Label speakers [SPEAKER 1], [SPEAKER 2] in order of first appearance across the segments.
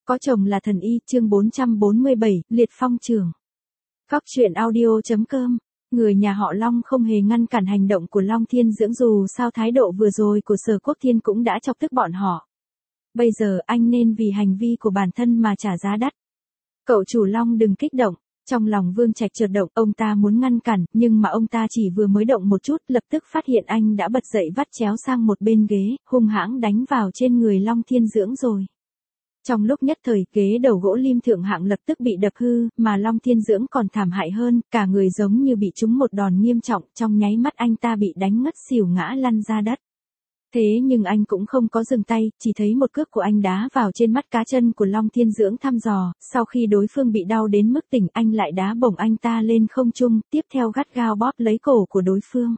[SPEAKER 1] Có chồng là thần y, chương 447, liệt phong trường. Cóc truyện audio.com. Người nhà họ Long không hề ngăn cản hành động của Long Thiên Dưỡng, dù sao thái độ vừa rồi của Sở Quốc Thiên cũng đã chọc tức bọn họ. Bây giờ anh nên vì hành vi của bản thân mà trả giá đắt. Cậu chủ Long đừng kích động. Trong lòng Vương Trạch chợt động, ông ta muốn ngăn cản, nhưng mà ông ta chỉ vừa mới động một chút, lập tức phát hiện anh đã bật dậy vắt chéo sang một bên ghế, hung hãng đánh vào trên người Long Thiên Dưỡng rồi. Trong lúc nhất thời, ghế đầu gỗ lim thượng hạng lập tức bị đập hư, mà Long Thiên Dưỡng còn thảm hại hơn, cả người giống như bị trúng một đòn nghiêm trọng, trong nháy mắt anh ta bị đánh ngất xỉu ngã lăn ra đất. Thế nhưng anh cũng không có dừng tay, chỉ thấy một cước của anh đá vào trên mắt cá chân của Long Thiên Dưỡng thăm dò, sau khi đối phương bị đau đến mức tỉnh anh lại đá bổng anh ta lên không trung, tiếp theo gắt gao bóp lấy cổ của đối phương.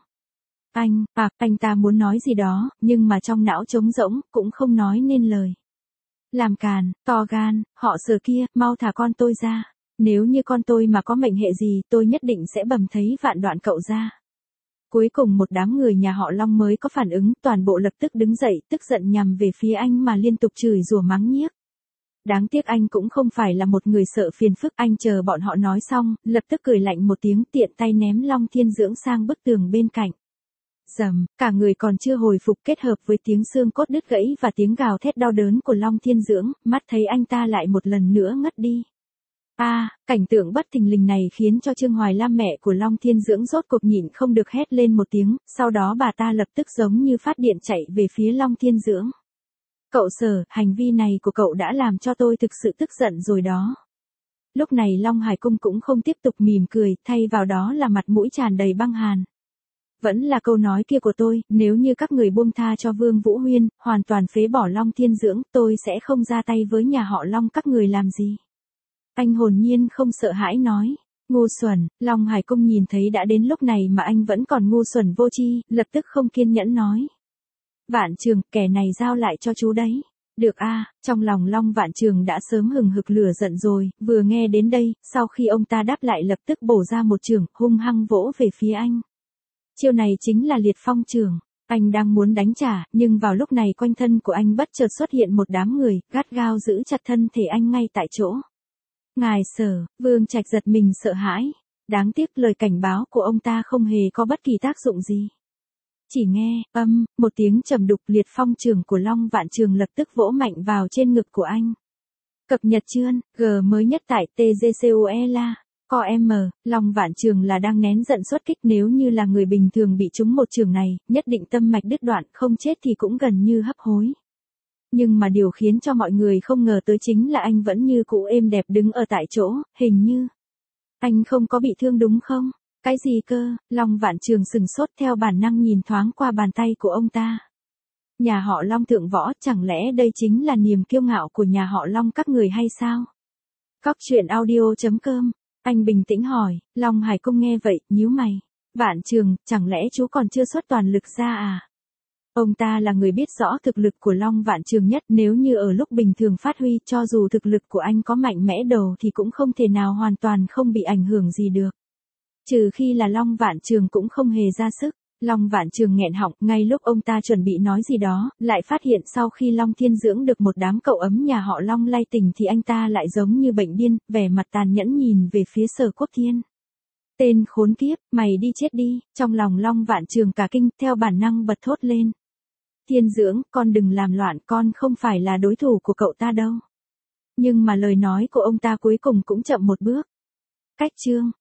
[SPEAKER 1] Anh ta muốn nói gì đó, nhưng mà trong não trống rỗng, cũng không nói nên lời. Làm càn, to gan, họ Sở kia, mau thả con tôi ra. Nếu như con tôi mà có mệnh hệ gì, tôi nhất định sẽ bầm thấy vạn đoạn cậu ra. Cuối cùng một đám người nhà họ Long mới có phản ứng, toàn bộ lập tức đứng dậy, tức giận nhằm về phía anh mà liên tục chửi rủa mắng nhiếc. Đáng tiếc anh cũng không phải là một người sợ phiền phức, anh chờ bọn họ nói xong, lập tức cười lạnh một tiếng, tiện tay ném Long Thiên Dưỡng sang bức tường bên cạnh. Rầm, cả người còn chưa hồi phục, kết hợp với tiếng xương cốt đứt gãy và tiếng gào thét đau đớn của Long Thiên Dưỡng, mắt thấy anh ta lại một lần nữa ngất đi. Cảnh tượng bất thình lình này khiến cho Trương Hoài Lam, mẹ của Long Thiên Dưỡng, rốt cuộc nhịn không được hét lên một tiếng, sau đó bà ta lập tức giống như phát điện chạy về phía Long Thiên Dưỡng. Cậu Sở, hành vi này của cậu đã làm cho tôi thực sự tức giận rồi đó. Lúc này Long Hải Cung cũng không tiếp tục mỉm cười, thay vào đó là mặt mũi tràn đầy băng hàn. Vẫn là câu nói kia của tôi, nếu như các người buông tha cho Vương Vũ Huyên, hoàn toàn phế bỏ Long Thiên Dưỡng, tôi sẽ không ra tay với nhà họ Long các người làm gì. Anh hồn nhiên không sợ hãi nói. Ngu xuẩn, Long Hải Cung nhìn thấy đã đến lúc này mà anh vẫn còn ngu xuẩn vô tri, lập tức không kiên nhẫn nói. Vạn Trường, kẻ này giao lại cho chú đấy. Được trong lòng Long Vạn Trường đã sớm hừng hực lửa giận rồi, vừa nghe đến đây, sau khi ông ta đáp lại lập tức bổ ra một chưởng, hung hăng vỗ về phía anh. Chiêu này chính là liệt phong chưởng. Anh đang muốn đánh trả, nhưng vào lúc này quanh thân của anh bất chợt xuất hiện một đám người, gắt gao giữ chặt thân thể anh ngay tại chỗ. Ngài Sở, Vương Trạch giật mình sợ hãi. Đáng tiếc lời cảnh báo của ông ta không hề có bất kỳ tác dụng gì. Chỉ nghe, một tiếng trầm đục, liệt phong chưởng của Long Vạn Trường lập tức vỗ mạnh vào trên ngực của anh. Cập nhật chương, G mới nhất tại TGCOE Com, Long Vạn Trường là đang nén giận xuất kích, nếu như là người bình thường bị trúng một chưởng này, nhất định tâm mạch đứt đoạn, không chết thì cũng gần như hấp hối. Nhưng mà điều khiến cho mọi người không ngờ tới chính là anh vẫn như cũ êm đẹp đứng ở tại chỗ, hình như anh không có bị thương đúng không? Cái gì cơ? Long Vạn Trường sừng sốt, theo bản năng nhìn thoáng qua bàn tay của ông ta. Nhà họ Long thượng võ, chẳng lẽ đây chính là niềm kiêu ngạo của nhà họ Long các người hay sao? Cóc truyện audio.com. Anh bình tĩnh hỏi. Long Hải Cung nghe vậy, nhíu mày. Vạn Trường, chẳng lẽ chú còn chưa xuất toàn lực ra à? Ông ta là người biết rõ thực lực của Long Vạn Trường nhất, nếu như ở lúc bình thường phát huy, cho dù thực lực của anh có mạnh mẽ đầu thì cũng không thể nào hoàn toàn không bị ảnh hưởng gì được. Trừ khi là Long Vạn Trường cũng không hề ra sức. Long Vạn Trường nghẹn họng, ngay lúc ông ta chuẩn bị nói gì đó, lại phát hiện sau khi Long Thiên Dưỡng được một đám cậu ấm nhà họ Long lay tỉnh thì anh ta lại giống như bệnh điên, vẻ mặt tàn nhẫn nhìn về phía Sở Quốc Thiên. Tên khốn kiếp, mày đi chết đi, trong lòng Long Vạn Trường cả kinh, theo bản năng bật thốt lên. Thiên Dưỡng, con đừng làm loạn, con không phải là đối thủ của cậu ta đâu. Nhưng mà lời nói của ông ta cuối cùng cũng chậm một bước. Cách chương.